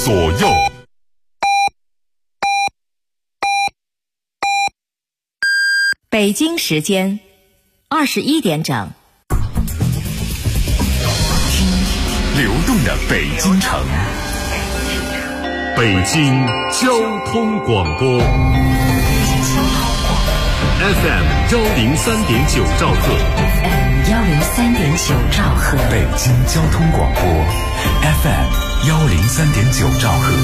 左右。 北京时间21点整。 流动的北京城，北京交通广播 FM 103.9兆赫 103.9兆赫， 北京交通广播 FM 103.9兆赫。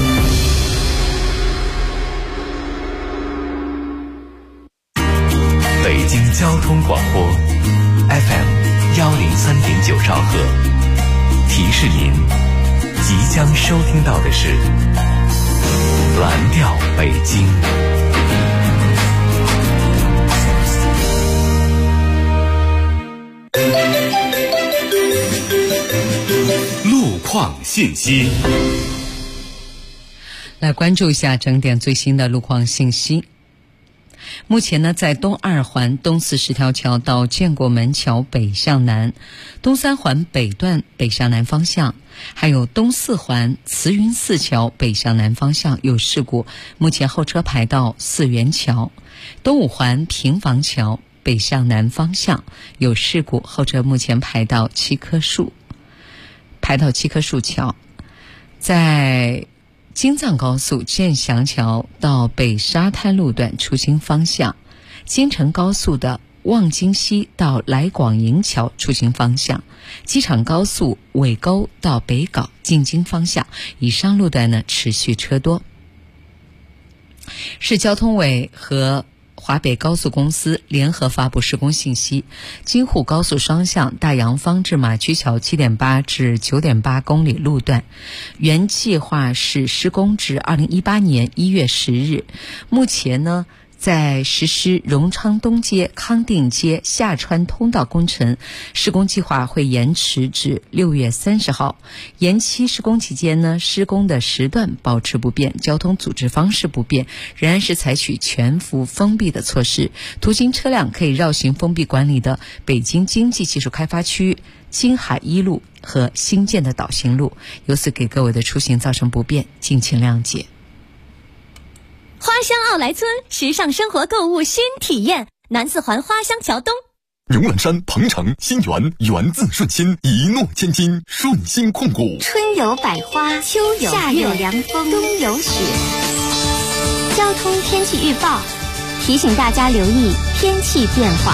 北京交通广播 FM 103.9兆赫。提示您，即将收听到的是蓝调北京。路况信息， 来关注一下整点最新的路况信息。目前呢，在东二环东40条桥到建国门桥北向南，东3环北段北向南方向，还有东4环慈云寺桥北向南方向有事故，目前后车排到四元桥。东5环平房桥北向南方向有事故，后车目前排到七棵树桥。在京藏高速建祥桥到北沙滩路段出京方向，京承高速的望京西到来广营桥出京方向，机场高速尾沟到北碏进京方向，以上路段呢持续车多。市交通委和华北高速公司联合发布施工信息，京沪高速双向大洋坊至马驹桥 7.8 至 9.8 公里路段，原计划是施工至2018年1月10日。目前呢，在实施荣昌东街、康定街下穿通道工程，施工计划会延迟至6月30号。延期施工期间呢，施工的时段保持不变，交通组织方式不变，仍然是采取全幅封闭的措施。途经车辆可以绕行封闭管理的北京经济技术开发区、京海一路和新建的导行路，由此给各位的出行造成不便，敬请谅解。 花乡奥莱村，时尚生活购物新体验，南4环花乡桥东。 牛栏山、鹏城、新源，源自顺心，一诺千金，顺心控股。 春有百花，秋有夏有凉风，冬有雪。交通天气预报提醒大家留意天气变化。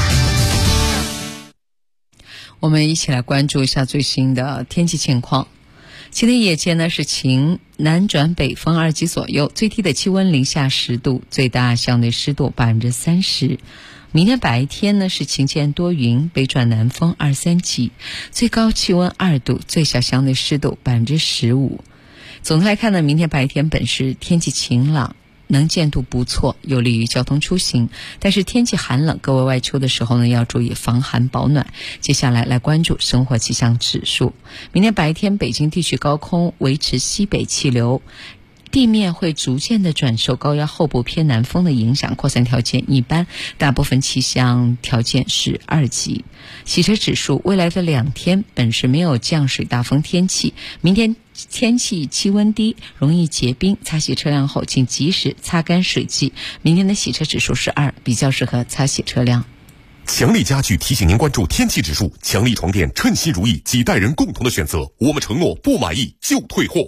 我们一起来关注一下最新的天气情况。今天夜间呢是晴，南转北风2级左右，最低的气温零下10度，最大相对湿度30%。明天白天呢是晴间多云，北转南风2-3级，最高气温2度，最小相对湿度15%。总的来看呢，明天白天本市天气晴朗，能见度不错，有利于交通出行。但是天气寒冷，各位外出的时候呢，要注意防寒保暖。接下来来关注生活气象指数。明天白天，北京地区高空维持西北气流，地面会逐渐的转受高压后部偏南风的影响，扩散条件一般，大部分气象条件是2级。洗车指数，未来的2天本市没有降水大风天气，明天天气气温低，容易结冰，擦洗车辆后请及时擦干水迹。明天的洗车指数是2，比较适合擦洗车辆。 强力家具提醒您关注天气指数，强力床垫称心如意，几代人共同的选择，我们承诺不满意就退货。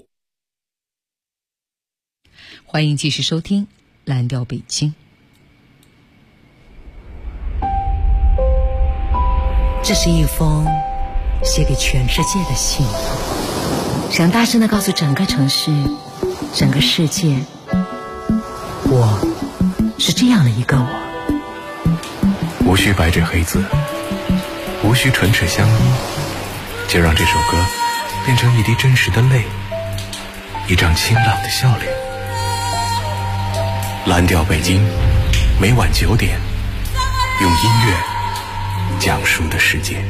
欢迎继续收听蓝调北京。 这是一封写给全世界的信，想大声地告诉整个城市、整个世界，我是这样的一个我。 无需白纸黑字，无需唇齿相依，就让这首歌变成一滴真实的泪，一张清朗的笑脸。蓝调北京，每晚9点，用音乐讲述的世界。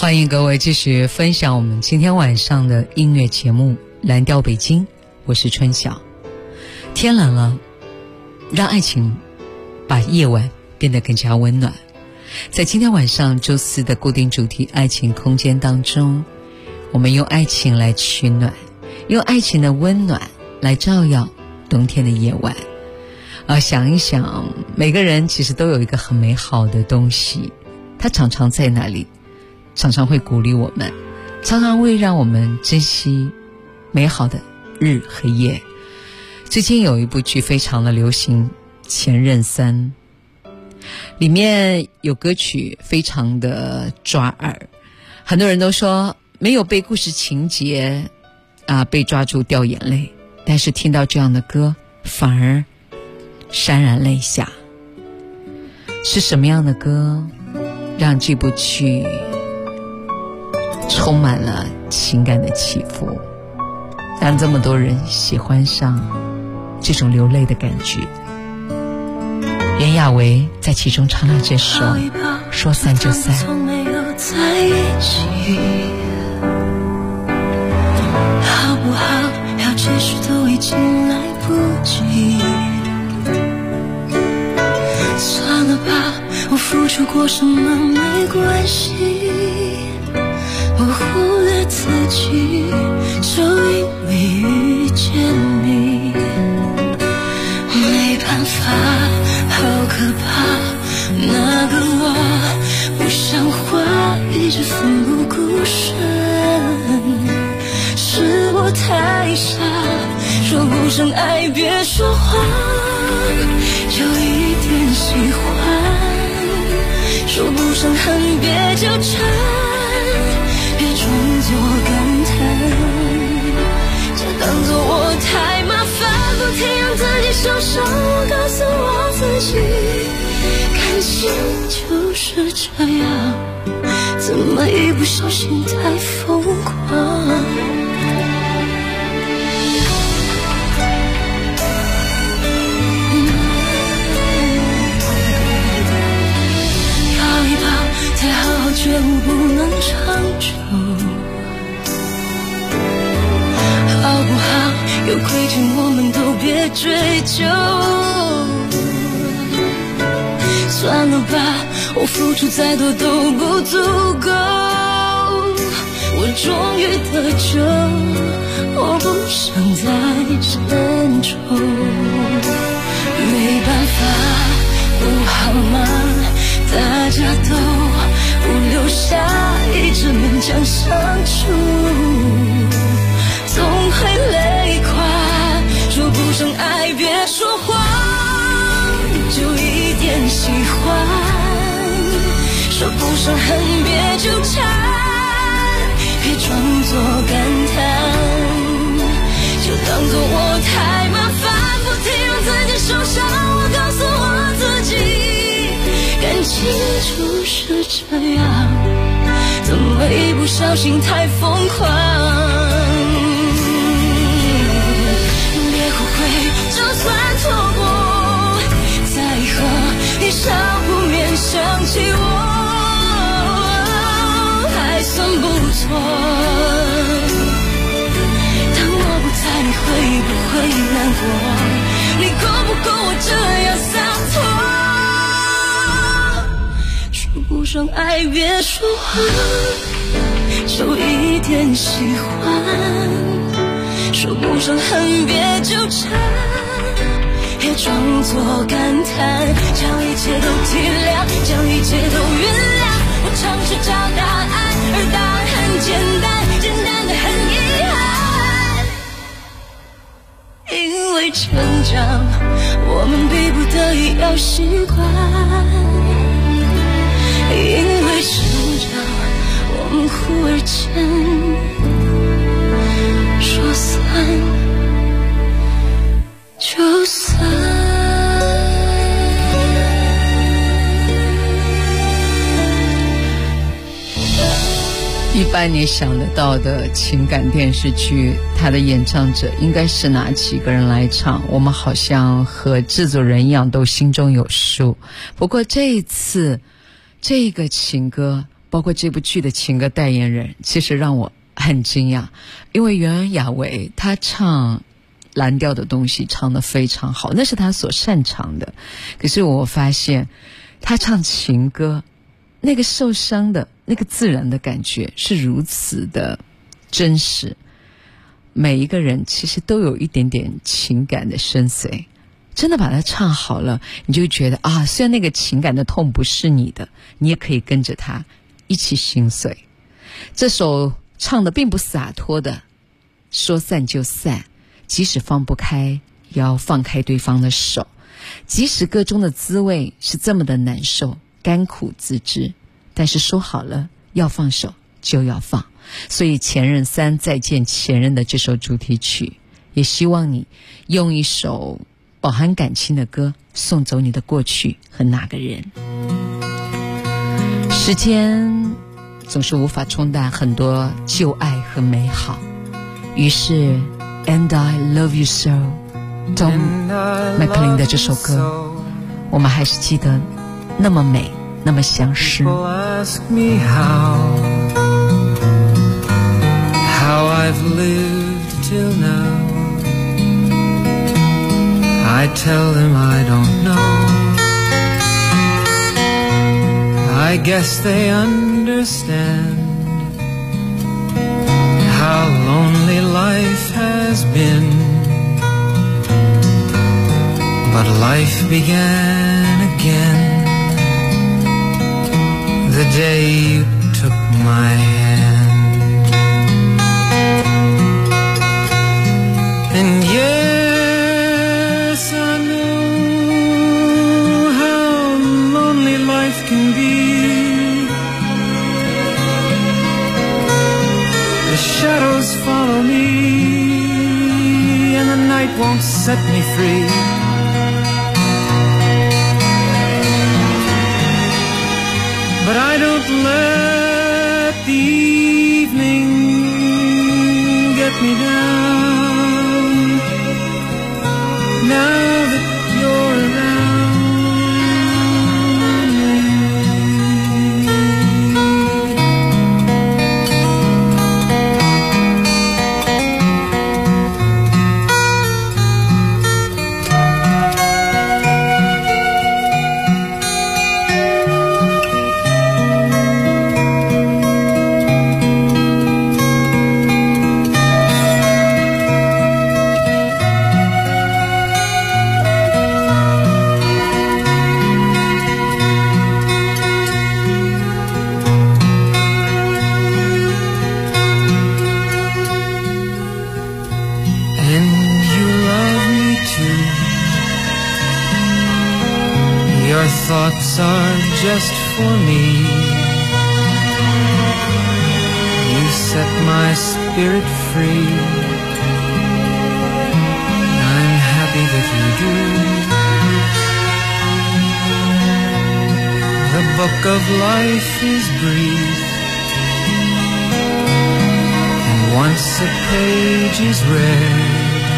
欢迎各位继续分享我们今天晚上的音乐节目《蓝调北京》，我是春晓。天冷了，让爱情把夜晚变得更加温暖。在今天晚上周四的固定主题爱情空间当中，我们用爱情来取暖，用爱情的温暖来照耀冬天的夜晚。想一想，每个人其实都有一个很美好的东西，它常常在那里，常常会鼓励我们，常常会让我们珍惜美好的日和夜。最近有一部剧非常的流行，《前任3》，里面有歌曲非常的抓耳，很多人都说没有被故事情节被抓住掉眼泪，但是听到这样的歌反而潸然泪下。是什么样的歌让这部剧充满了情感的起伏，让这么多人喜欢上这种流泪的感觉？袁娅维在其中唱了这首《说散就散》。 从没有在一起，好不好？要解释都已经来不及。算了吧，我付出过什么没关系，我忽略自己，就因为遇见你。没办法，好可怕，那个我不像话，一直奋不顾身，是我太傻，说不上爱别说谎，有一点喜欢，说不上恨别纠缠，别装作感叹，就当作我太麻烦，不停让自己受伤。我告诉我自己，感情就是这样，怎么一不小心太疯狂。再好好觉悟不能长久，好不好？有亏欠我们都别追究。算了吧，我付出再多都不足够。我终于得救，我不想再沉重。没办法，不好吗？大家都不留下，一直勉强相处，总会累垮。说不上爱别说谎，就一点喜欢，说不上恨别纠缠，别装作感叹，就当作我太麻烦，不停让自己受伤。我告诉我自己，感情就是这样，怎么一不小心太疯狂。别后悔，就算错过，再和你少不免想起我，还算不错。当我不在，你会不会难过？你够不够我这样洒脱？说不上爱别说谎，就一点喜欢，说不上恨别纠缠，别装作感叹，将一切都体谅，将一切都原谅。我尝试找答案，而答案很简单，简单的很遗憾。因为成长，我们逼不得已要习惯。因为成长，我们忽而间说散就散。 一般你想得到的情感电视剧，它的演唱者应该是哪几个人来唱？我们好像和制作人一样都心中有数。不过这一次这个情歌包括这部剧的情歌代言人，其实让我很惊讶，因为袁娅维她唱蓝调的东西唱得非常好，那是她所擅长的。可是我发现她唱情歌，那个受伤的那个自然的感觉是如此的真实，每一个人其实都有一点点情感的深邃，真的把它唱好了，你就觉得啊，虽然那个情感的痛不是你的，你也可以跟着他一起心碎。这首唱的并不洒脱的，说散就散，即使放不开也要放开对方的手，即使歌中的滋味是这么的难受，甘苦自知，但是说好了要放手就要放。所以前任3再见前任的这首主题曲，也希望你用一首饱含感情的歌送走你的过去和那个人。时间总是无法冲淡很多旧爱和美好，于是 And I Love You So Tom McLean 的这首歌，我们还是记得那么美，那么相识。 Ask me how I've lived till now. I tell them I don't know. I guess they understand how lonely life has been. But life began again the day you took my hand. And yes, I know how lonely life can be. The shadows follow me, and the night won't set me free. But I don't let the evening get me down. Now that you're around thoughts are just for me. You set my spirit free. I'm happy that you do. The book of life is brief, and once a page is read,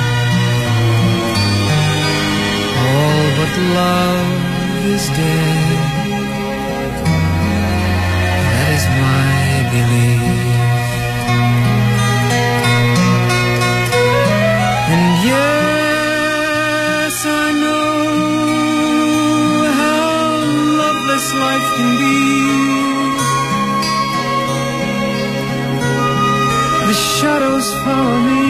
all but love is dead. That is my belief. And yes, I know how loveless life can be. The shadows follow me,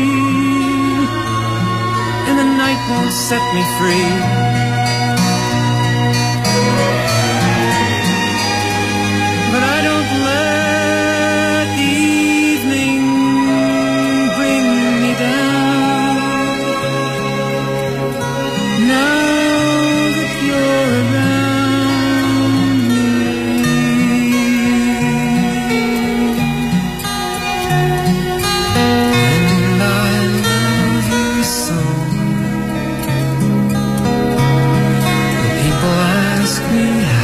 and the night won't set me free. But I don't let the evening bring me down. Now that you're around me. And I love you so. The people ask me how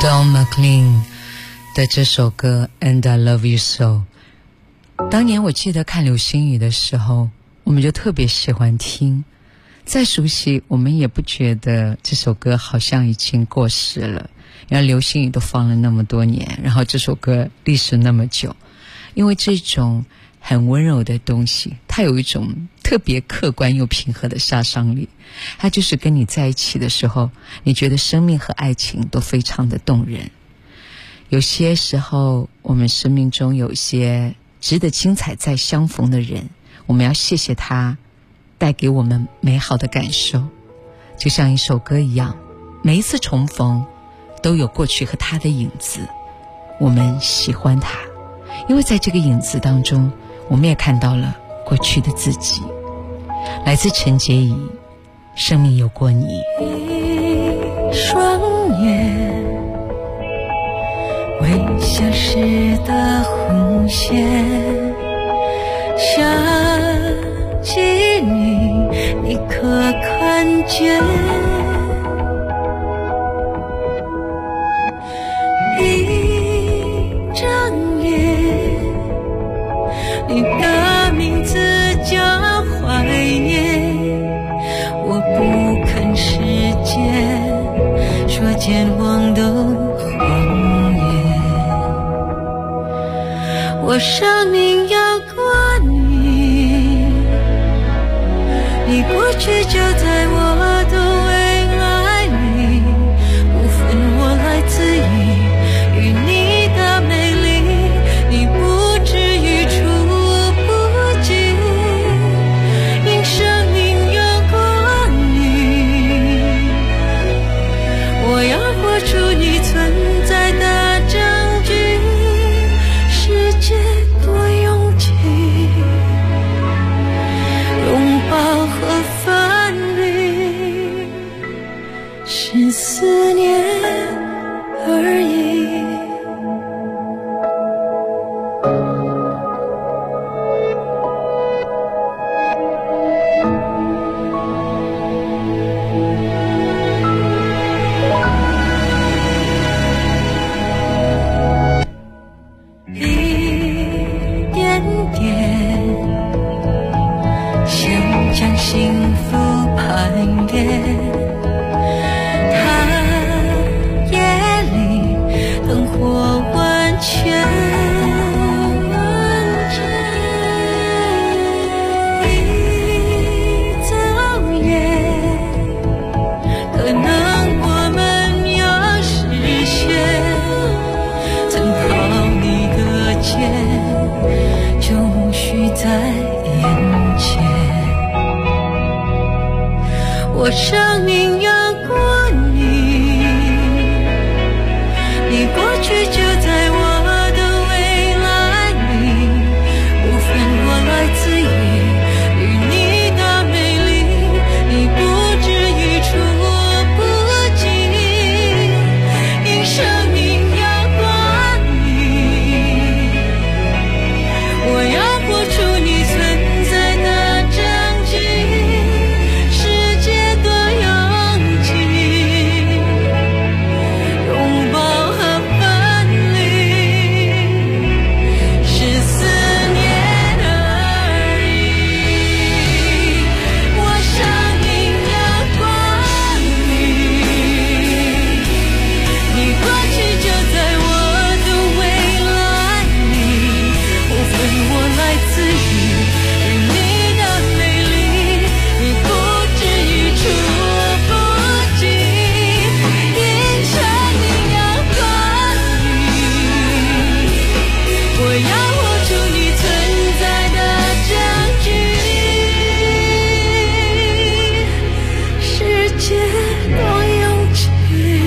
Don McLean 的这首歌 And I Love You So， 当年我记得看流星雨的时候，我们就特别喜欢听，再熟悉我们也不觉得这首歌好像已经过时了，然后流星雨都放了那么多年，然后这首歌历史那么久，因为这种很温柔的东西，它有一种特别客观又平和的杀伤力，它就是跟你在一起的时候，你觉得生命和爱情都非常的动人。有些时候我们生命中有一些值得精彩再相逢的人，我们要谢谢他带给我们美好的感受，就像一首歌一样，每一次重逢都有过去和他的影子，我们喜欢他，因为在这个影子当中，我们也看到了过去的自己。来自陈洁仪，生命有过你。 一双眼微笑时的红线，想起你，你可看见？一睁眼，你的名字叫怀念，我不肯时间说健忘的谎言，我生命要过你，你过去就在我的未来里，无分我来自于你的美丽，你不至于触不及，因生命有过你，我要活出你存在的证据，世界多拥挤，拥抱和分离是思念而已。一点点想将幸福攀越，它夜里灯火完全，一走远，可能我们要实现，曾靠你的肩就许在眼前，我生命要过你，你过去就在我的未来里，无分我来自于你的美丽，你不至于触不及，因生命要过你，我要活出你存在的证据，世界多拥挤，拥抱和分离是思念而已，我生命要过你，你过去就在我的未来里，无分我来自于你的美丽，你不至于触不及，因生命要过你，我要活出你存在的证据，世界多拥挤，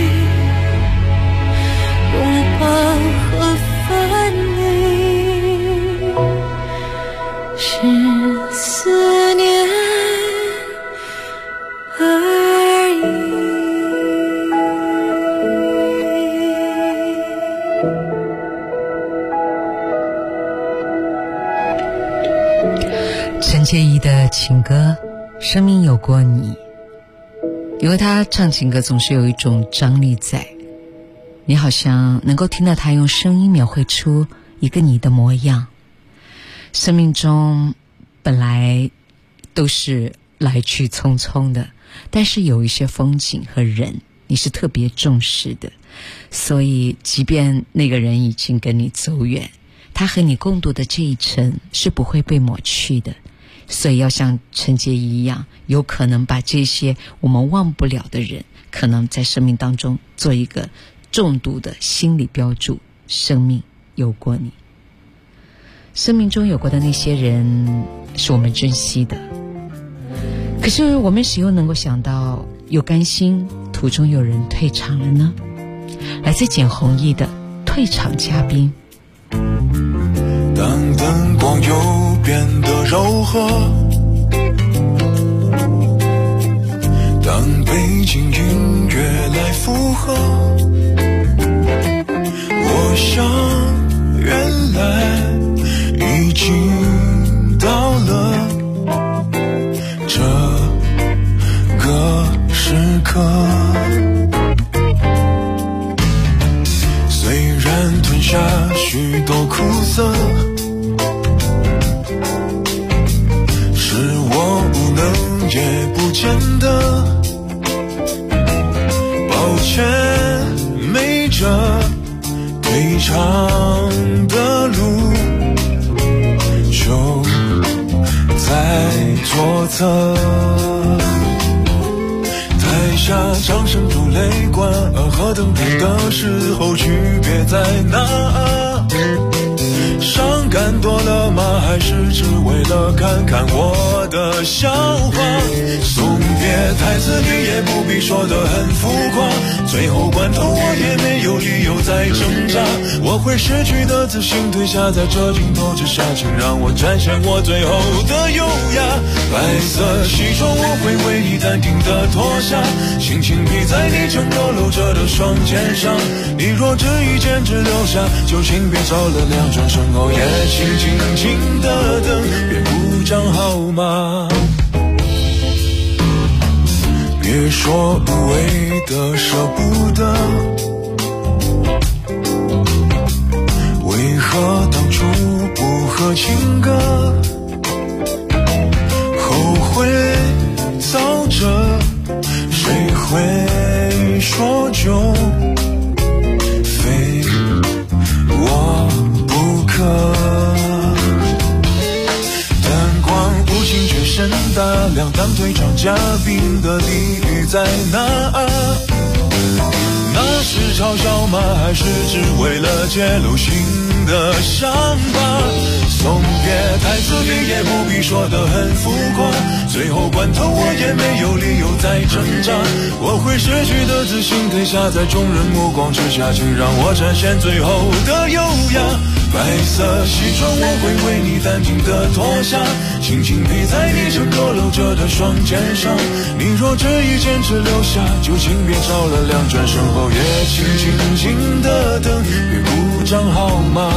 拥抱和分离是思念而已。 陈洁仪的情歌《生命有过你》，因为她唱情歌总是有一种张力在， 你好像能够听到他用声音描绘出一个你的模样。生命中本来都是来去匆匆的，但是有一些风景和人你是特别重视的，所以即便那个人已经跟你走远，他和你共度的这一程是不会被抹去的。所以要像陈洁仪一样，有可能把这些我们忘不了的人，可能在生命当中做一个重度的心理标注，生命有过你。生命中有过的那些人是我们珍惜的，可是我们谁又能够想到又甘心途中有人退场了呢？来自简弘毅的退场嘉宾。 当灯光又变得柔和，当背景音乐来附和，我想原来已经到了这个时刻。虽然吞下许多苦涩，是我无能也不见得，抱歉没着退场的路就在左侧。台下掌声如雷贯耳，和登台的时候区别在哪？伤感多了吗？还是只为了看看我的笑话？送别台词你也不必说得很浮夸，最后关头我也没有理由再挣扎。我会失去的自信退下，在这镜头之下，请让我展现我最后的优雅。白色西装我会为你淡定的脱下，轻轻披在你正裸露着的双肩上。你若只一件只留下，就请别照了两转，身后也请静静的等，别不讲好吗？别说无谓的舍不得，为何当初不合情歌？后悔早着，谁会说就非我不可？灯光无情却声大亮，当退场嘉宾的地狱在哪？那是嘲笑吗？还是只为了揭露心的伤疤？送别台词你也不必说得很浮夸，最后关头我也没有理由再挣扎。我会失去的自信退下，在众人目光之下，请让我展现最后的优雅。白色西装我会为你淡定的脱下，轻轻披在你正裸露着的双肩上。你若只一件只留下，就请别照了两转，身后也请静静的等，别鼓掌好吗？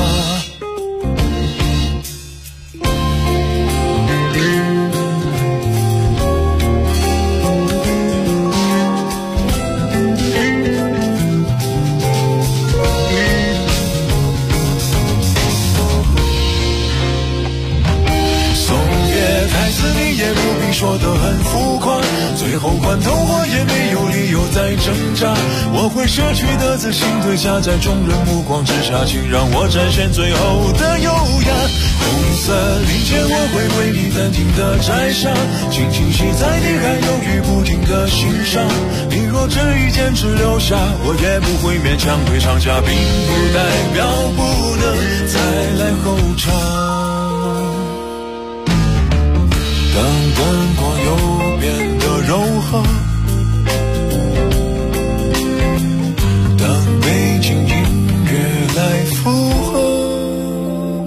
说得很浮夸，最后关头我也没有理由再挣扎。我会失去的自信退下，在众人目光之下，请让我展现最后的优雅。红色领结我会为你淡定的摘下，轻轻系在你还犹豫不停的心上。你若只一件只留下，我也不会勉强退场下，并不代表不能再来后场。当灯光又变得柔和，当背景音乐来附和，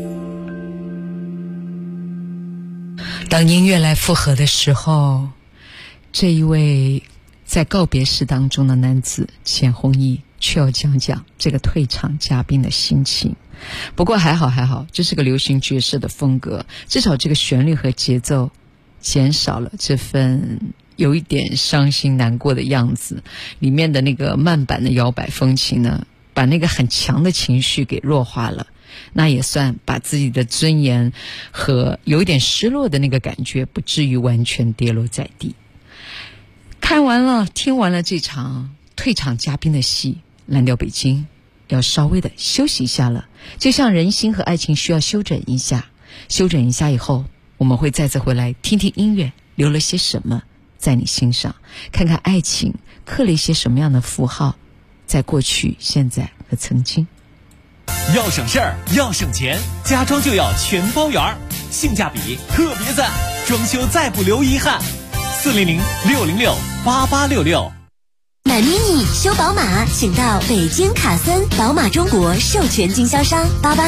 当音乐来附和的时候，这一位在告别式当中的男子简弘毅却要讲讲这个退场嘉宾的心情。不过还好，这是个流行爵士的风格，至少这个旋律和节奏减少了这份有一点伤心难过的样子，里面的那个慢板的摇摆风琴呢，把那个很强的情绪给弱化了，那也算把自己的尊严和有一点失落的那个感觉不至于完全跌落在地。看完了听完了这场退场嘉宾的戏，蓝调北京要稍微的休息一下了，就像人心和爱情需要休整一下，休整一下以后，我们会再次回来听听音乐留了些什么在你心上，看看爱情刻了一些什么样的符号在过去、现在和曾经。 要省事儿，要省钱，家装就要全包圆，性价比特别赞，装修再不留遗憾。400-606-8866。 买 mini 修宝马，请到北京卡森宝马中国授权经销商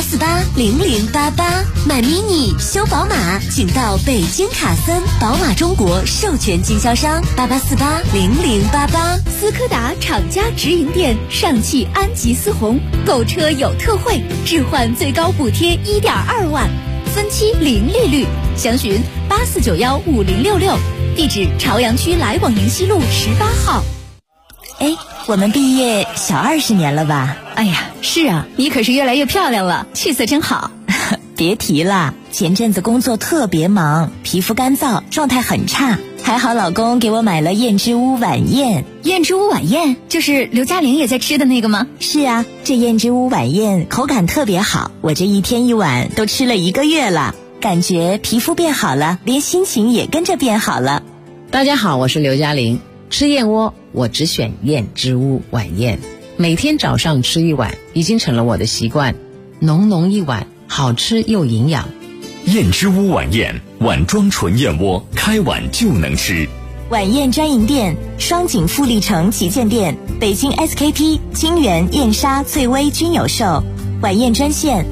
88480088。买 mini 修宝马，请到北京卡森宝马中国授权经销商88480088。斯柯达厂家直营店，上汽安吉思红，购车有特惠，置换最高补贴1.2万，分期零利率，详询84915066，地址朝阳区来往营西路18号。 哎，我们毕业小20年了吧？ 哎呀，是啊，你可是越来越漂亮了，气色真好。 别提了，前阵子工作特别忙，皮肤干燥，状态很差，还好老公给我买了燕之屋晚宴。 燕之屋晚宴就是刘嘉玲也在吃的那个吗？ 是啊，这燕之屋晚宴口感特别好，我这一天一碗都吃了1个月了，感觉皮肤变好了，连心情也跟着变好了。 大家好，我是刘嘉玲。吃燕窝我只选燕之屋晚宴，每天早上吃1碗已经成了我的习惯，浓浓一碗，好吃又营养。 燕之屋晚宴，碗装纯燕窝，开碗就能吃。 晚宴专营店：双井富力城旗舰店、北京 SKP、金源、燕莎、翠微均有售。晚宴专线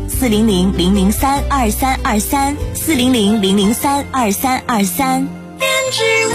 400-003-2323，400-003-2323。燕之屋。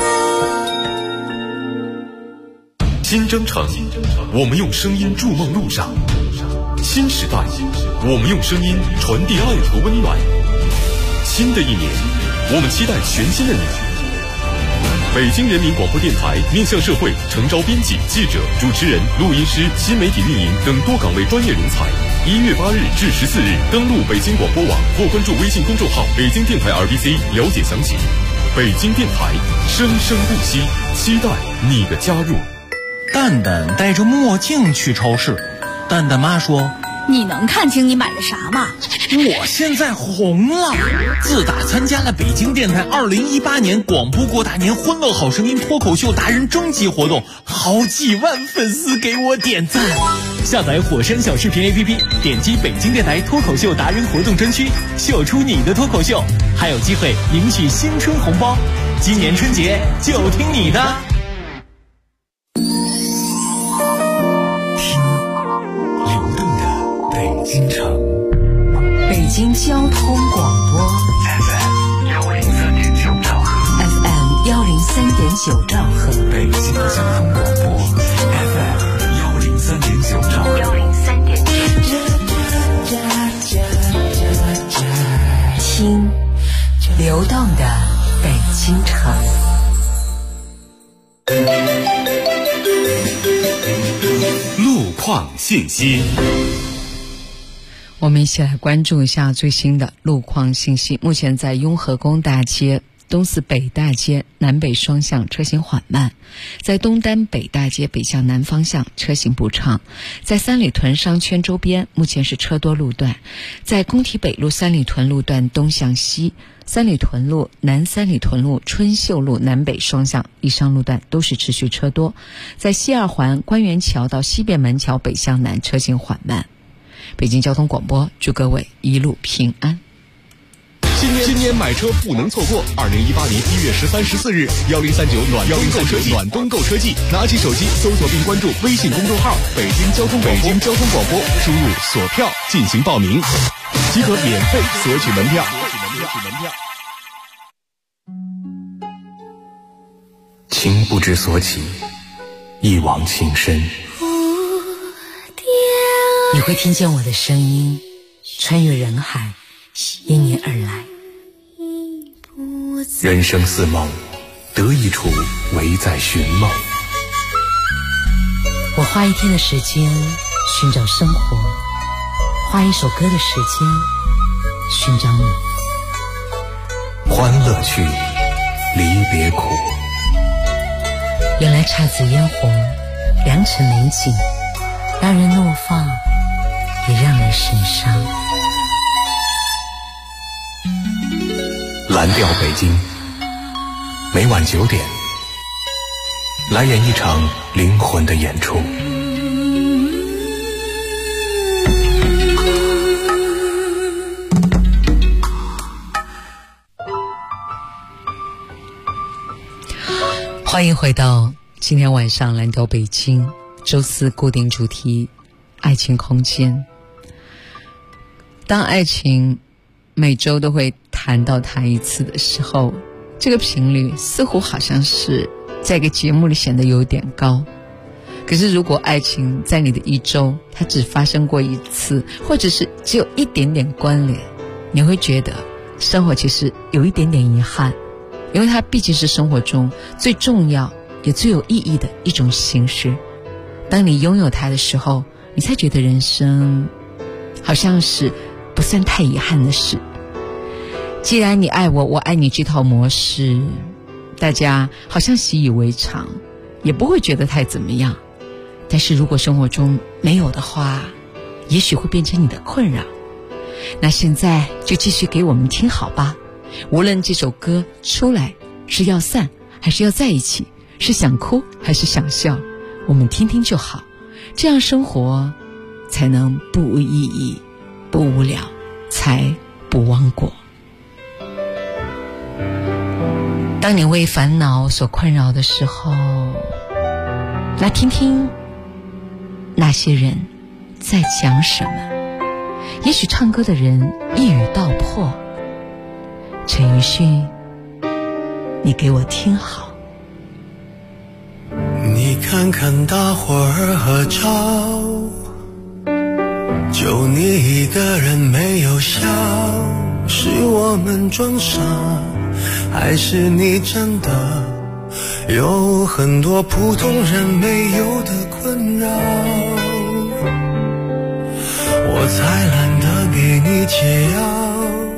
新征程，我们用声音筑梦路上；新时代，我们用声音传递爱和温暖。新的一年，我们期待全新的你。北京人民广播电台面向社会诚招编辑、记者、主持人、录音师、新媒体运营等多岗位专业人才。1月8日至14日，登录北京广播网或关注微信公众号北京电台 RBC 了解详情。北京电台，生生不息，期待你的加入。 蛋蛋戴着墨镜去超市，蛋蛋妈说：“ 你能看清你买的啥吗？” 我现在红了，自打参加了北京电台2018年广播过大年欢乐好声音脱口秀达人征集活动，好几万粉丝给我点赞。下载火山小视频 APP， 点击北京电台脱口秀达人活动专区，秀出你的脱口秀，还有机会赢取新春红包。今年春节就听你的。 京城， 北京交通广播 FM 103.9兆赫 ，FM 103.9兆赫， 北京的交通广播 FM 103.9兆赫 ，103.9。听流动的北京城。 路况信息。 我们一起来关注一下最新的路况信息。目前在雍和宫大街、东四北大街南北双向车行缓慢，在东单北大街北向南方向车行不畅，在三里屯商圈周边目前是车多路段，在工体北路三里屯路段东向西、三里屯路、南三里屯路、春秀路南北双向以上路段都是持续车多，在西二环官园桥到西便门桥北向南车行缓慢。北京交通广播祝各位一路平安。 新年买车不能错过！2018年1月13、14日，1039暖冬购车季，拿起手机搜索并关注微信公众号“北京交通广播”，输入锁票进行报名，即可免费索取门票。 情不知所起，一往情深。 你会听见我的声音，穿越人海，因你而来。 人生似梦， 得一处唯在寻梦。 我花一天的时间寻找生活，花一首歌的时间寻找你。 欢乐去，离别苦。 原来姹紫嫣红，良辰美景，让人怒放，也让人神伤。 蓝调北京，每晚9点，来演一场灵魂的演出。 欢迎回到今天晚上蓝调北京，周四固定主题爱情空间。当爱情每周都会谈到它一次的时候，这个频率似乎好像是在一个节目里显得有点高。可是如果爱情在你的一周它只发生过一次，或者是只有一点点关联，你会觉得生活其实有一点点遗憾，因为它毕竟是生活中最重要也最有意义的一种形式。当你拥有它的时候，你才觉得人生好像是不算太遗憾的事。既然你爱我，我爱你这套模式，大家好像习以为常，也不会觉得太怎么样。但是如果生活中没有的话，也许会变成你的困扰。那现在就继续给我们听好吧，无论这首歌出来是要散还是要在一起，是想哭还是想笑，我们听听就好，这样生活才能不无意义，不无聊，才不忘过。当你为烦恼所困扰的时候，来听听那些人在讲什么。也许唱歌的人一语道破。陈奕迅，你给我听好。 你看看大伙儿合照，就你一个人没有笑，是我们装傻，还是你真的有很多普通人没有的困扰？我才懒得给你解药，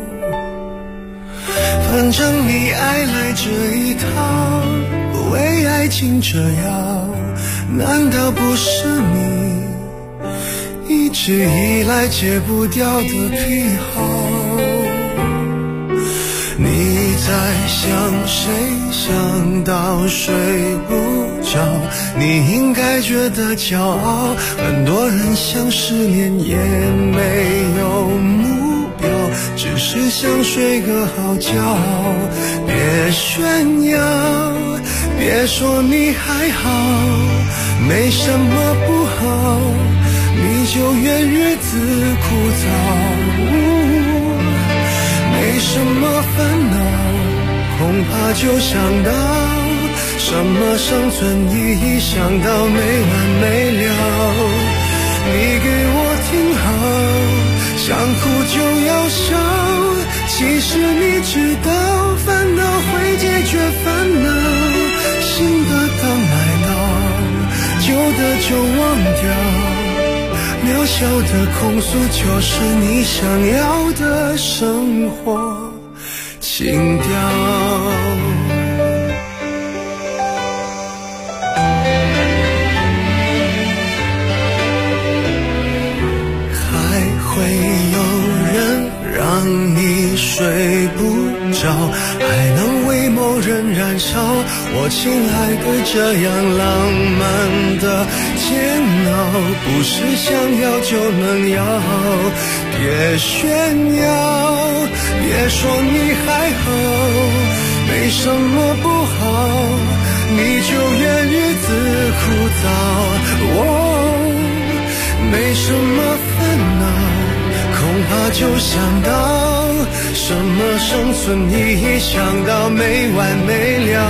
反正你爱来这一套，为爱情折腰，难道不是你一直以来戒不掉的癖好？你在想谁，想到睡不着，你应该觉得骄傲。很多人想失恋也没有目标，只是想睡个好觉。别炫耀，别说你还好，没什么不好，你就怨日子枯燥。没什么烦恼，恐怕就想到什么生存意义，想到没完没了。你给我听好，想哭就要笑，其实你知道烦恼会解决烦恼，新的刚来到，旧的就忘掉，渺小的控诉就是你想要的生活情调。还会有人让你睡不着，还能为某人燃烧，我亲爱的这样浪漫的煎熬，不是想要就能要。别炫耀，别说你还好，没什么不好，你就怨日子枯燥。没什么烦恼，恐怕就想到什么生存意义，想到没完没了。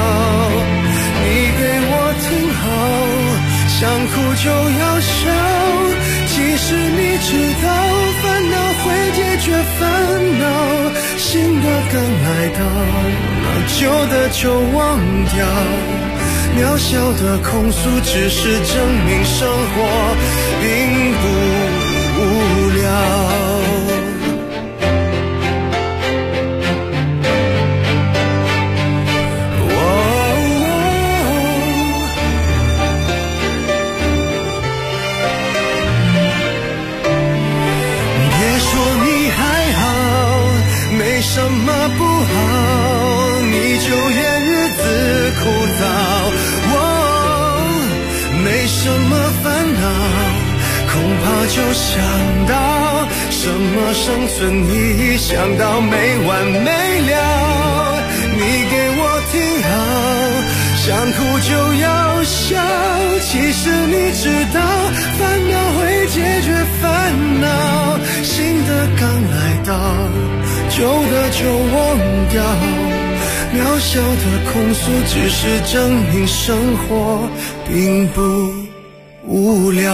你给我听好，想哭就要笑，其其实你知道，烦恼会解决烦恼，新的刚来到，那旧的就忘掉。渺小的控诉只是证明生活并不无聊。没什么不好，你就怨日子枯燥。没什么烦恼，恐怕就想到什么生存意义，想到没完没了。你给我听好，想哭就要笑。其实你知道，烦恼会解决烦恼，新的刚来到，旧的就忘掉，渺小的控诉只是证明生活并不无聊。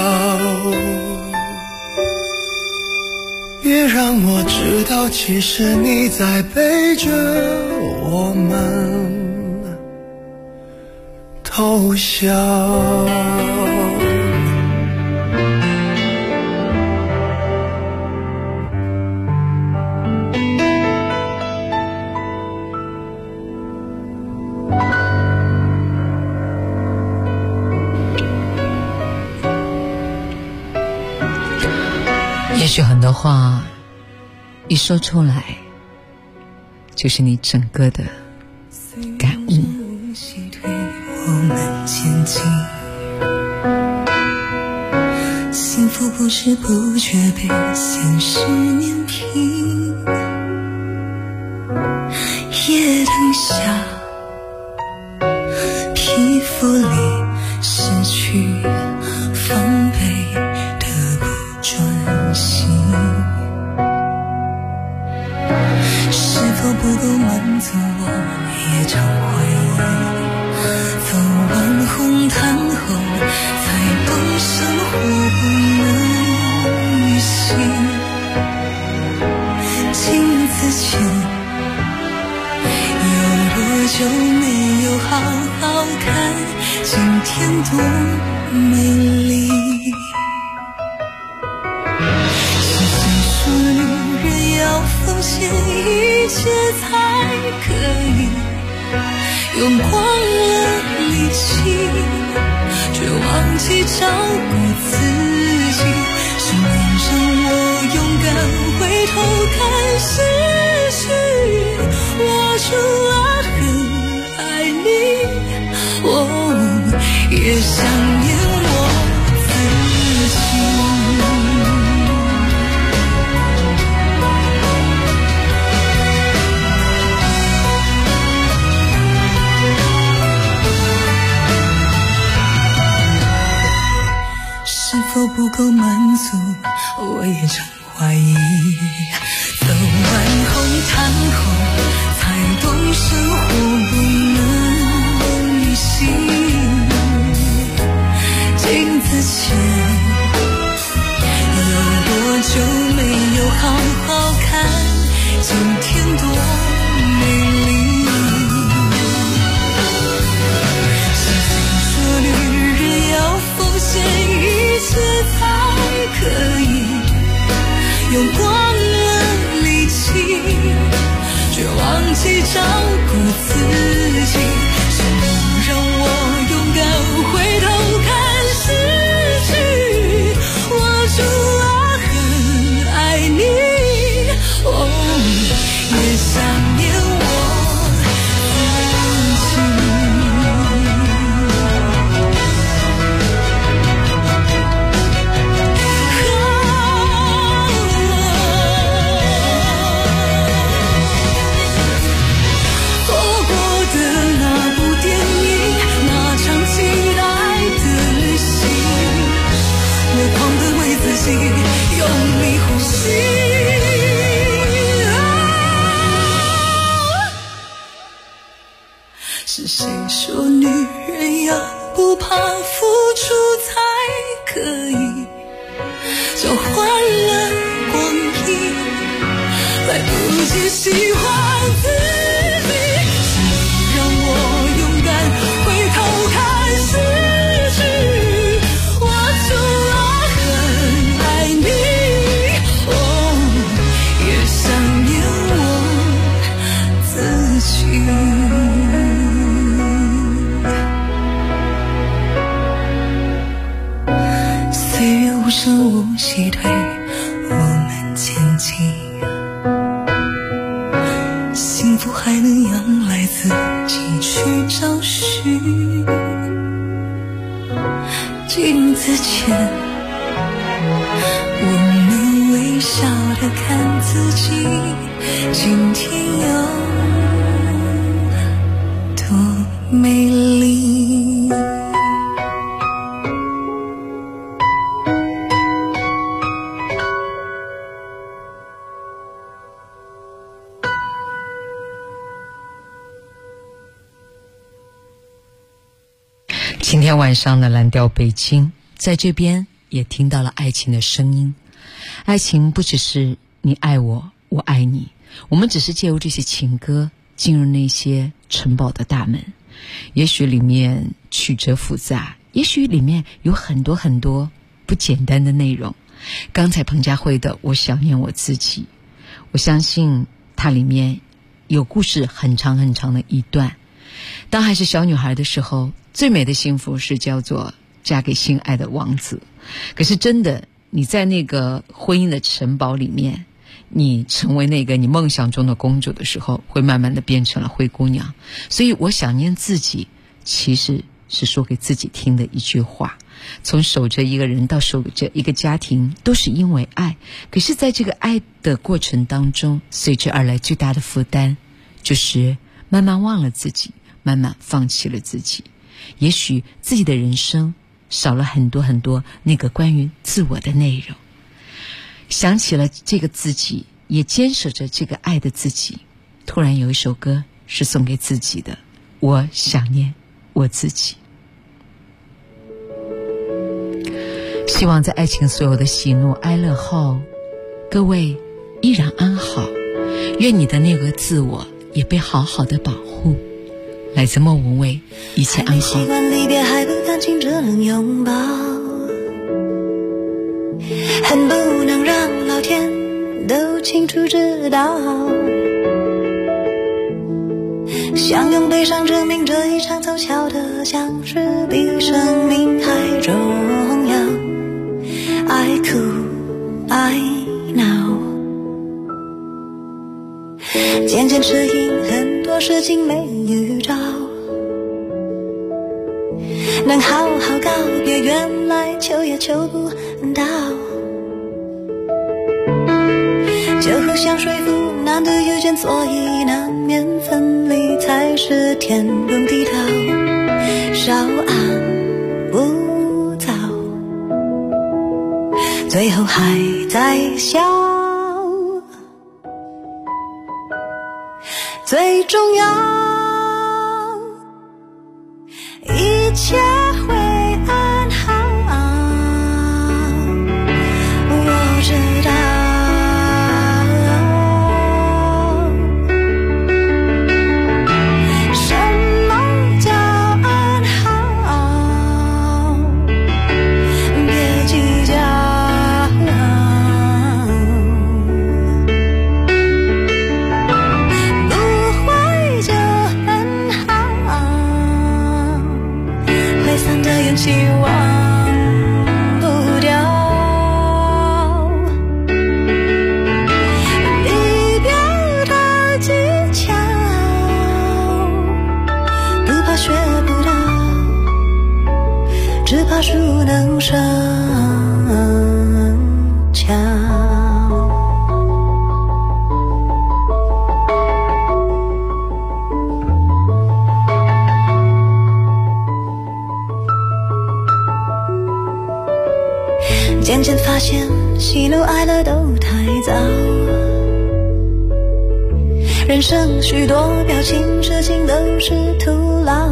别让我知道，其实你在背着我们偷笑。 也许很多话一说出来，就是你整个的感悟。 我们前进，幸福不知不觉被现实碾平。夜灯下，皮肤里失去防备的不专心，是否不够满足我也常怀疑。走完红毯后才懂生活不能预习，镜子前有多久没有好好看今天多美丽。是谁说女人要奉献一切才可以用光了力气，却忘记照顾自己。是没让我勇敢回头看失去，我除了很爱你，也想念我自己。是否不够满足，我也常怀疑。走完红毯后才懂生活不能预习，镜子前有多久没有好好看今天多美丽。是谁说女人要奉献一切才可以用光了力气，却忘记照顾自己。是能让我勇敢回头看失去，我除了很爱你，也想念我自己。用力呼吸，是谁说女人要不怕付出才可以也喜欢自己，想让我勇敢回头看世事，我除了很爱你，也想念我自己。岁月无声无息推我们前进，幸福还能仰赖自己去找寻。镜子前，我们微笑地看自己，今天有多美丽。 今天晚上的蓝调北京，在这边也听到了爱情的声音。爱情不只是你爱我，我爱你，我们只是借由这些情歌进入那些城堡的大门。也许里面曲折复杂，也许里面有很多很多不简单的内容。刚才彭佳慧的《我想念我自己》，我相信它里面有故事很长很长的一段。当还是小女孩的时候，最美的幸福是叫做嫁给心爱的王子。可是真的，你在那个婚姻的城堡里面，你成为那个你梦想中的公主的时候，会慢慢的变成了灰姑娘。所以我想念自己，其实是说给自己听的一句话。从守着一个人到守着一个家庭，都是因为爱。可是在这个爱的过程当中，随之而来最大的负担，就是慢慢忘了自己，慢慢放弃了自己。也许自己的人生少了很多很多那个关于自我的内容，想起了这个自己，也坚守着这个爱的自己。突然有一首歌是送给自己的，我想念我自己。希望在爱情所有的喜怒哀乐后，各位依然安好，愿你的那个自我也被好好的保护。来自莫文蔚，一切安好。 习惯离别还不甘心只能拥抱，恨不能让老天都清楚知道，想用悲伤证明这一场凑巧的相识比生命还重要。爱哭爱闹，渐渐适应很多事情没预兆，能好好告别原来求也求不到，就互相说服难得遇见，所以难免分离才是天崩地倒，稍安勿躁，最后还在笑，最重要一切会安好，我知道什么叫安好，别计较，不会就很好，挥散的元气忘不掉，离别的技巧不怕学不到，只怕熟能生巧。渐渐发现喜怒哀乐都太早，人生许多表情事情都是徒劳，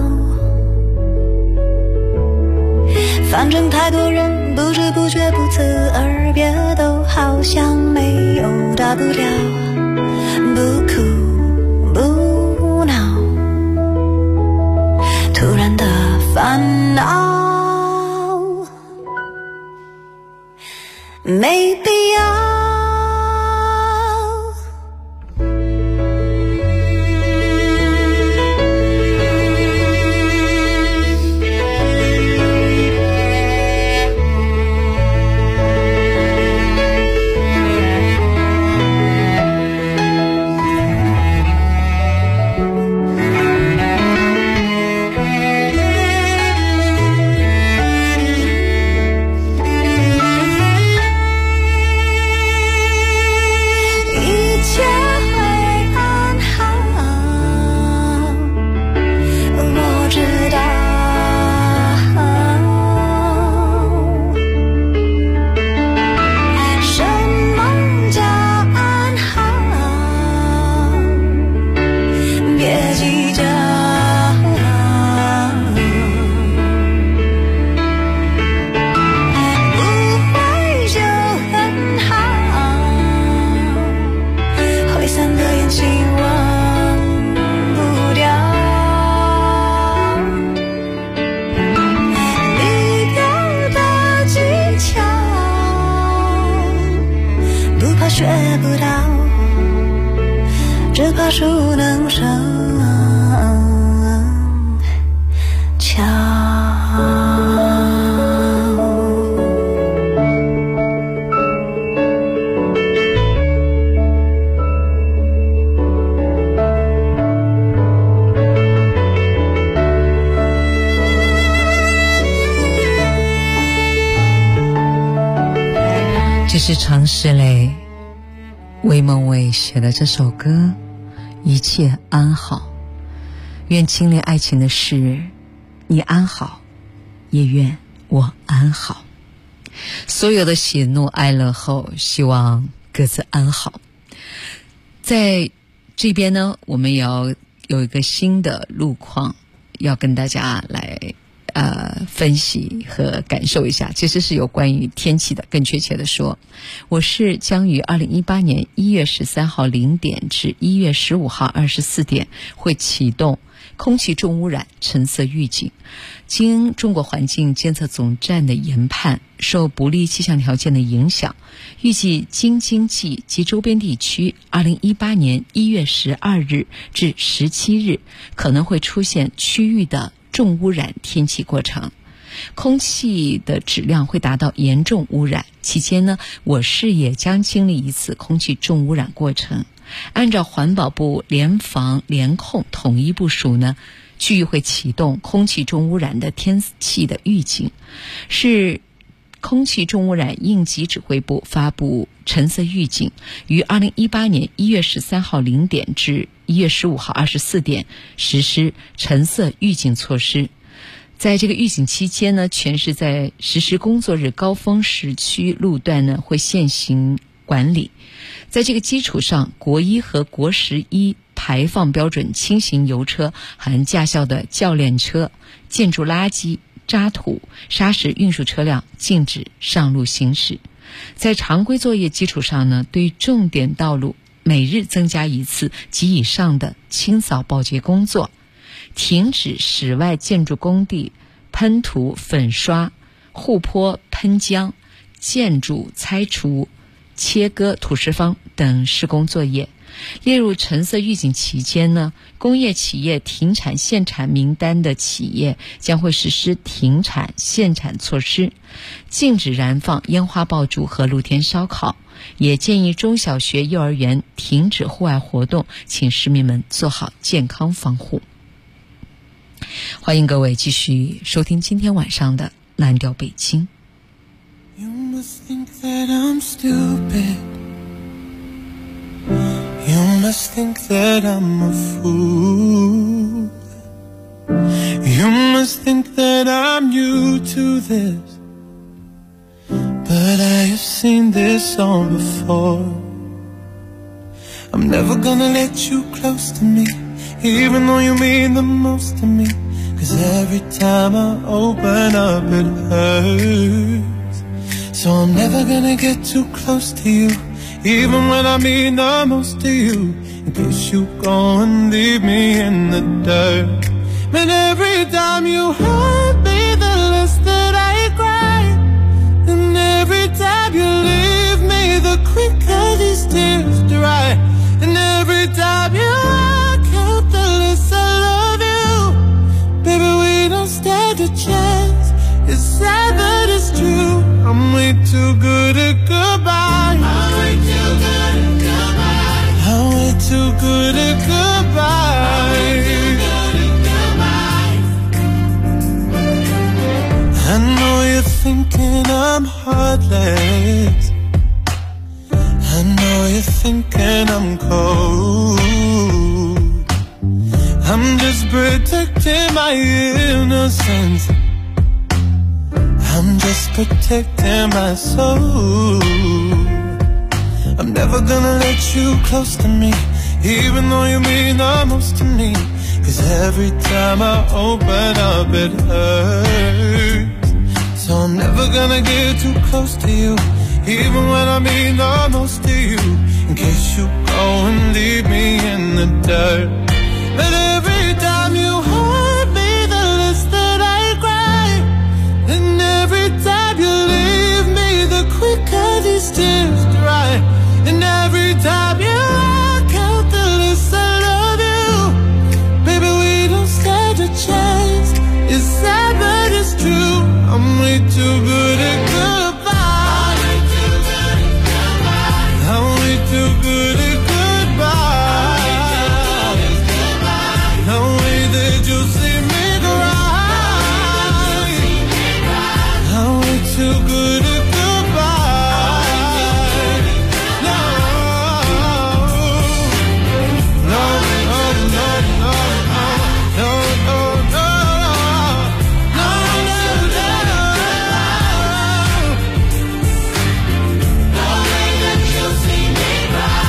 反正太多人不知不觉不辞而别，都好像没有大不了，不没必要。学不到，只怕熟能生巧。 这是常石磊为孟伟写的这首歌，一切安好，愿亲恋爱情的事你安好，也愿我安好。所有的喜怒哀乐后，希望各自安好。在这边呢，我们也要有一个新的路况要跟大家来分析和感受一下，其实是有关于天气的。更确切的说，我是将于2018年1月13号0点至1月15号24点会启动空气重污染橙色预警。经中国环境监测总站的研判，受不利气象条件的影响，预计京津冀及周边地区2018年1月12日至17日可能会出现区域的重污染天气过程，空气的质量会达到严重污染。期间呢，我市也将经历一次空气重污染过程。按照环保部联防联控统一部署呢，区域会启动空气重污染的天气的预警，是空气重污染应急指挥部发布橙色预警，于2018年1月13号0点至1月15号24点实施橙色预警措施。在这个预警期间呢，全市在实施工作日高峰时区路段呢会现行管理。在这个基础上，国一和国11排放标准轻型油车含驾校的教练车、建筑垃圾、渣土、砂石运输车辆禁止上路行驶。在常规作业基础上呢，对重点道路每日增加1次及以上的清扫保洁工作，停止室外建筑工地喷涂、粉刷、护坡、喷浆、建筑拆除、切割土石方等施工作业。列入橙色预警期间呢，工业企业停产限产名单的企业将会实施停产限产措施，禁止燃放烟花爆竹和露天烧烤，也建议中小学幼儿园停止户外活动，请市民们做好健康防护。欢迎各位继续收听今天晚上的蓝调北京。 You must think that I'm stupid. You must think that I'm a fool. You must think that I'm new to this, but I have seen this all before. I'm never gonna let you close to me, even though you mean the most to me, 'cause every time I open up it hurts. So I'm never gonna get too close to you, even when I mean the most to you, in case you go and leave me in the dirt. And every time you hurt me, the less that I cry, and every time you leave way too good at goodbye. I'm way too good at goodbye. I'm way too good at goodbye. I know you're thinking I'm heartless. I know you're thinking I'm cold. I'm just protecting my innocence. I'm just protecting my soul. I'm never gonna let you close to me, even though you mean the most to me. 'Cause every time I open up it hurts. So I'm never gonna get too close to you, even when I mean the most to you, in case you go and leave me in the dirt. But every time you hurt me, the less that I cry. And every time you leave me, the quicker these tears dry. And every time you walk out, the less I love you. Baby, we don't stand a chance. It's sad but it's true. I'm way too good at goodbye. I'm way too good at goodbye. No way that you'll see me cry. I'm way too good at goodbye. No, no, no, no, no, no, no, no, no, no, no way that you'll see me cry.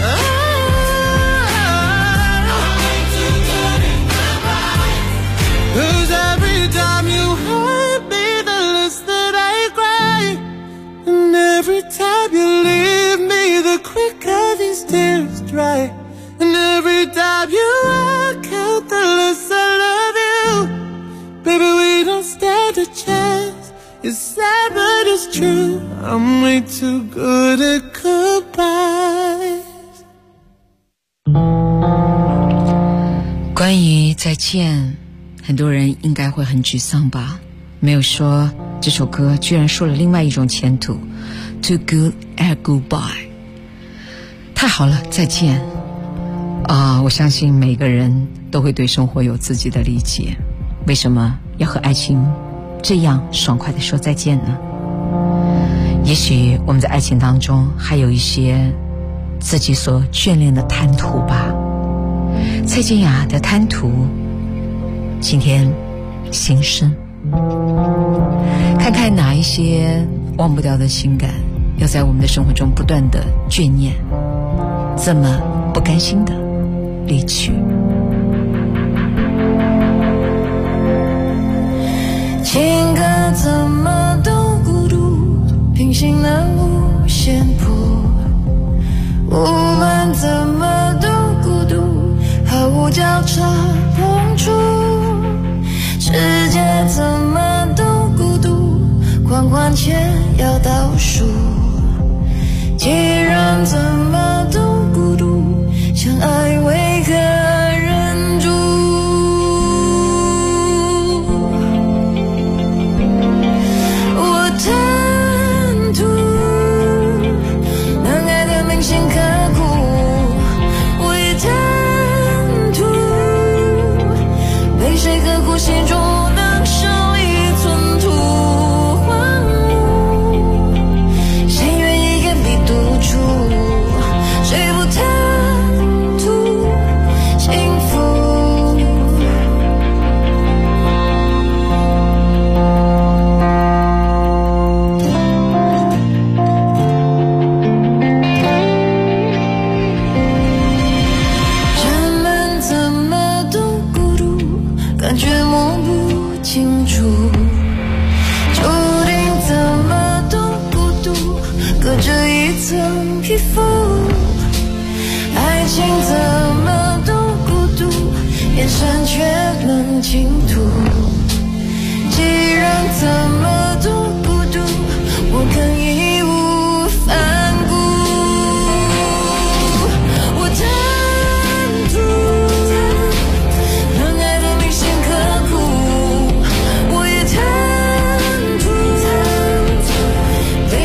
I'm way too good at goodbye. 'Cause every time you hurt me, the less that I cry. And every time you leave me, the quicker these tears dry. And every time you walk out, the less I love you. Baby, we don't stand a chance. It's sad but it's true. I'm way too good at goodbye. 关于再见，很多人应该会很沮丧吧，没有说这首歌居然说了另外一种前途， Too good at goodbye。 太好了，再见啊！我相信每个人都会对生活有自己的理解，为什么要和爱情这样爽快地说再见呢？也许我们在爱情当中还有一些自己所眷恋的贪图吧。蔡健雅的贪图今天新生，看看哪一些忘不掉的情感要在我们的生活中不断的眷念，这么不甘心的离去。 情歌怎么都孤独，平行的五线谱，我们怎么都孤独，毫无交叉碰触，世界怎么都孤独，狂欢前要倒数，既然怎么都孤独，相爱为何忍住？我贪图能爱的铭心刻骨，我也贪图被谁刻骨心中能少一寸土，荒芜，谁愿意眼笔独处？谁不贪图幸福？人们怎么都孤独，感觉摸不清楚，注定怎么都孤独，隔着一层皮肤，爱情怎么都孤独，眼神却能倾吐，既然怎么都孤独，我更义无反顾。我贪图能爱的铭心刻骨，我也贪图被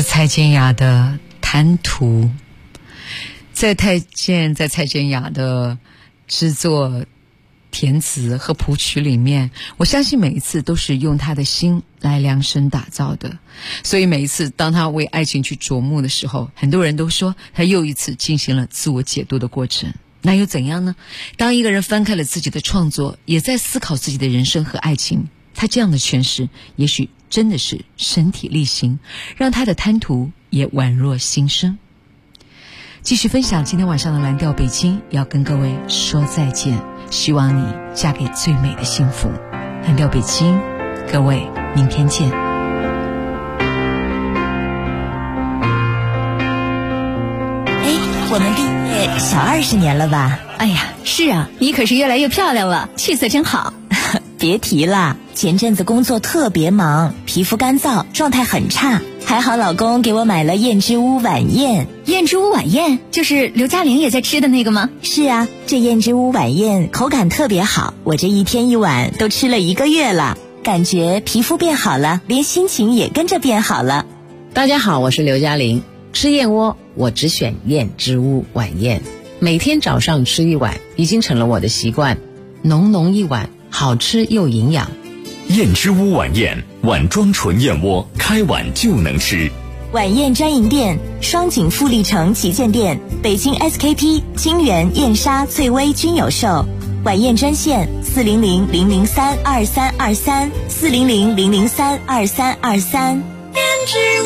是蔡健雅的贪图。在蔡健雅的制作填词和谱曲里面，我相信每一次都是用他的心来量身打造的，所以每一次当他为爱情去琢磨的时候，很多人都说他又一次进行了自我解读的过程。那又怎样呢？当一个人翻开了自己的创作，也在思考自己的人生和爱情，他这样的诠释也许真的是身体力行，让他的贪图也宛若新生。继续分享今天晚上的蓝调北京，要跟各位说再见，希望你嫁给最美的幸福。蓝调北京，各位明天见。 我们毕业小20年了吧？ 哎呀，是啊，你可是越来越漂亮了，气色真好。 别提了，前阵子工作特别忙，皮肤干燥，状态很差，还好老公给我买了燕之屋晚宴。 燕之屋晚宴就是刘嘉玲也在吃的那个吗？ 是啊，这燕之屋晚宴口感特别好，我这一天一碗都吃了1个月了，感觉皮肤变好了，连心情也跟着变好了。 大家好，我是刘嘉玲。吃燕窝我只选燕之屋晚宴，每天早上吃1碗已经成了我的习惯，浓浓一碗，好吃又营养。 燕之屋晚宴，碗装纯燕窝，开碗就能吃。 晚宴专营店：双井富力城旗舰店、北京 SKP、金源、燕莎、翠微均有售。晚宴专线：400-003-2323，400-003-2323。 燕之屋。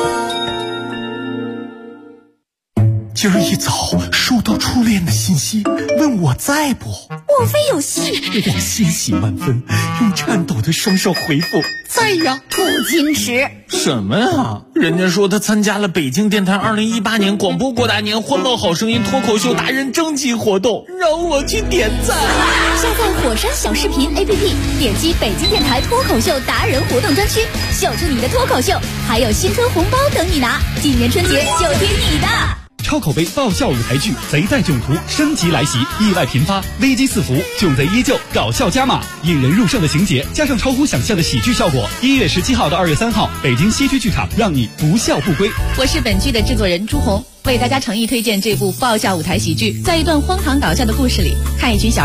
今儿一早收到初恋的信息，问我在不？ 莫非有戏？ 我欣喜万分，用颤抖的双手回复在呀。 不矜持什么呀？人家说他参加了北京电台2018年广播过大年欢乐好声音脱口秀达人征集活动，让我去点赞。 下载火山小视频 APP， 点击北京电台脱口秀达人活动专区，秀出你的脱口秀，还有新春红包等你拿。今年春节就听你的。 超口碑爆笑舞台剧《贼在囧途》升级来袭，意外频发，危机四伏，囧贼依旧，搞笑加码，引人入胜的情节加上超乎想象的喜剧效果。1月17号到2月3号，北京西区剧场，让你不笑不归。 我是本剧的制作人朱红，为大家诚意推荐这部爆笑舞台喜剧。在一段荒唐搞笑的故事里，看一群小